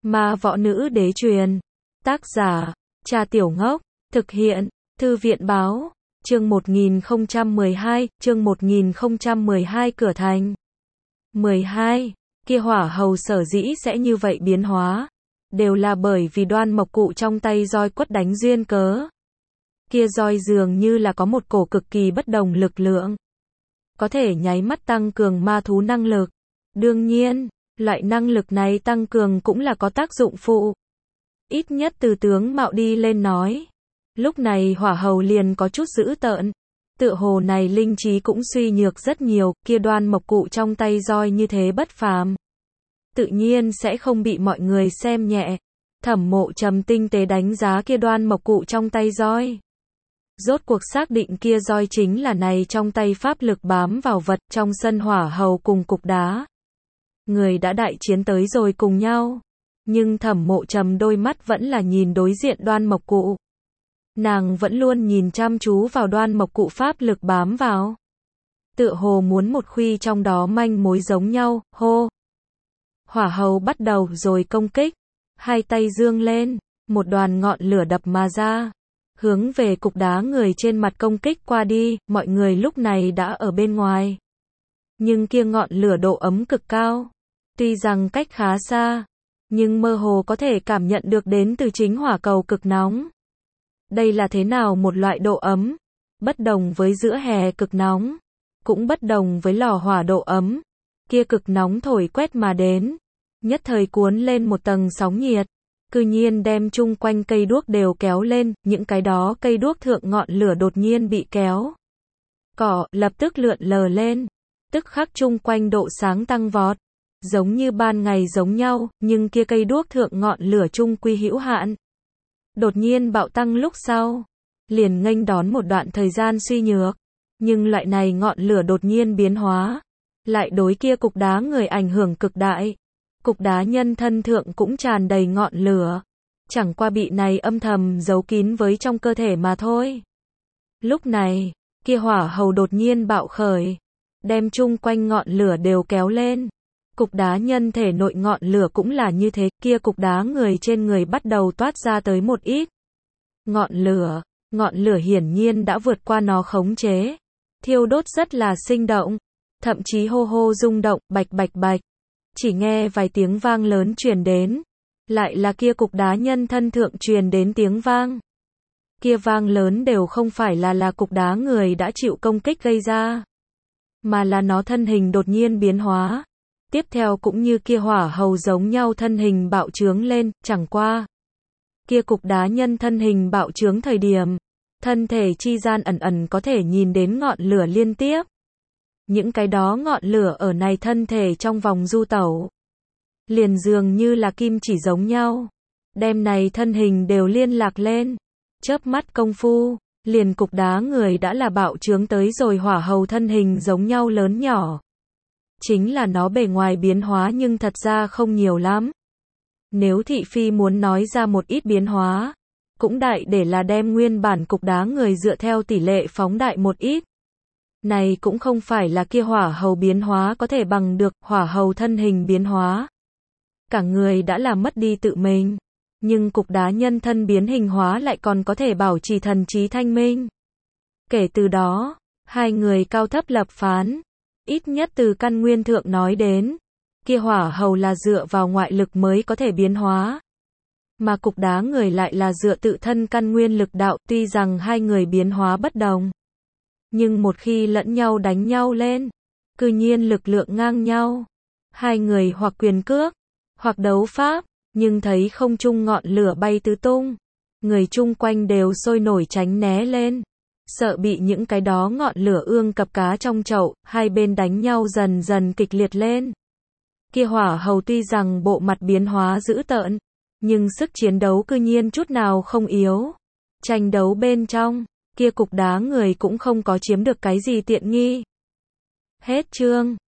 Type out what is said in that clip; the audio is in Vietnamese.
Ma Võ Nữ Đế truyền. Tác giả, Cha Tiểu Ngốc. Thực hiện, Thư viện Báo. Chương 1012, Cửa Thành. 12. Kia hỏa hầu sở dĩ sẽ như vậy biến hóa, đều là bởi vì Đoan Mộc Cụ trong tay roi quất đánh duyên cớ. Kia roi dường như là có một cổ cực kỳ bất đồng lực lượng, có thể nháy mắt tăng cường ma thú năng lực. Đương nhiên, loại năng lực này tăng cường cũng là có tác dụng phụ. Ít nhất từ tướng mạo đi lên nói, lúc này hỏa hầu liền có chút dữ tợn. Tựa hồ này linh trí cũng suy nhược rất nhiều, kia Đoan Mộc Cụ trong tay roi như thế bất phàm, tự nhiên sẽ không bị mọi người xem nhẹ. Thẩm Mộ Trầm tinh tế đánh giá kia Đoan Mộc Cụ trong tay roi. Rốt cuộc xác định kia roi chính là này trong tay pháp lực bám vào vật trong sân hỏa hầu cùng cục đá. Người đã đại chiến tới rồi cùng nhau. Nhưng Thẩm Mộ Trầm đôi mắt vẫn là nhìn đối diện Đoan Mộc Cụ. Nàng vẫn luôn nhìn chăm chú vào Đoan Mộc Cụ pháp lực bám vào. Tựa hồ muốn một khuy trong đó manh mối giống nhau, hô. Hỏa hầu bắt đầu rồi công kích. Hai tay dương lên, một đoàn ngọn lửa đập mà ra, hướng về cục đá người trên mặt công kích qua đi. Mọi người lúc này đã ở bên ngoài, nhưng kia ngọn lửa độ ấm cực cao. Tuy rằng cách khá xa, nhưng mơ hồ có thể cảm nhận được đến từ chính hỏa cầu cực nóng. Đây là thế nào một loại độ ấm? Bất đồng với giữa hè cực nóng, cũng bất đồng với lò hỏa độ ấm. Kia cực nóng thổi quét mà đến, nhất thời cuốn lên một tầng sóng nhiệt, cư nhiên đem chung quanh cây đuốc đều kéo lên. Những cái đó cây đuốc thượng ngọn lửa đột nhiên bị kéo, cỏ lập tức lượn lờ lên, tức khắc chung quanh độ sáng tăng vọt, giống như ban ngày giống nhau. Nhưng kia cây đuốc thượng ngọn lửa chung quy hữu hạn, đột nhiên bạo tăng lúc sau, liền nghênh đón một đoạn thời gian suy nhược. Nhưng loại này ngọn lửa đột nhiên biến hóa, lại đối kia cục đá người ảnh hưởng cực đại. Cục đá nhân thân thượng cũng tràn đầy ngọn lửa, chẳng qua bị này âm thầm giấu kín với trong cơ thể mà thôi. Lúc này, kia hỏa hầu đột nhiên bạo khởi, đem chung quanh ngọn lửa đều kéo lên. Cục đá nhân thể nội ngọn lửa cũng là như thế, kia cục đá người trên người bắt đầu toát ra tới một ít ngọn lửa hiển nhiên đã vượt qua nó khống chế, thiêu đốt rất là sinh động, thậm chí hô hô rung động, bạch bạch bạch. Chỉ nghe vài tiếng vang lớn truyền đến, lại là kia cục đá nhân thân thượng truyền đến tiếng vang. Kia vang lớn đều không phải là cục đá người đã chịu công kích gây ra, mà là nó thân hình đột nhiên biến hóa. Tiếp theo cũng như kia hỏa hầu giống nhau thân hình bạo trướng lên, chẳng qua kia cục đá nhân thân hình bạo trướng thời điểm, thân thể chi gian ẩn ẩn có thể nhìn đến ngọn lửa liên tiếp. Những cái đó ngọn lửa ở này thân thể trong vòng du tẩu, liền dường như là kim chỉ giống nhau, đem này thân hình đều liên lạc lên. Chớp mắt công phu, liền cục đá người đã là bạo trướng tới rồi hỏa hầu thân hình giống nhau lớn nhỏ. Chính là nó bề ngoài biến hóa nhưng thật ra không nhiều lắm. Nếu thị phi muốn nói ra một ít biến hóa, cũng đại để là đem nguyên bản cục đá người dựa theo tỷ lệ phóng đại một ít. Này cũng không phải là kia hỏa hầu biến hóa có thể bằng được. Hỏa hầu thân hình biến hóa, cả người đã là mất đi tự mình, nhưng cục đá nhân thân biến hình hóa lại còn có thể bảo trì thần trí thanh minh. Kể từ đó, hai người cao thấp lập phán. Ít nhất từ căn nguyên thượng nói đến, kia hỏa hầu là dựa vào ngoại lực mới có thể biến hóa, mà cục đá người lại là dựa tự thân căn nguyên lực đạo. Tuy rằng hai người biến hóa bất đồng, nhưng một khi lẫn nhau đánh nhau lên, cư nhiên lực lượng ngang nhau. Hai người hoặc quyền cước, hoặc đấu pháp, nhưng thấy không trung ngọn lửa bay tứ tung, người chung quanh đều sôi nổi tránh né lên, sợ bị những cái đó ngọn lửa ương cập cá trong chậu. Hai bên đánh nhau dần dần kịch liệt lên. Kia hỏa hầu tuy rằng bộ mặt biến hóa dữ tợn, nhưng sức chiến đấu cư nhiên chút nào không yếu. Tranh đấu bên trong, kia cục đá người cũng không có chiếm được cái gì tiện nghi. Hết chương.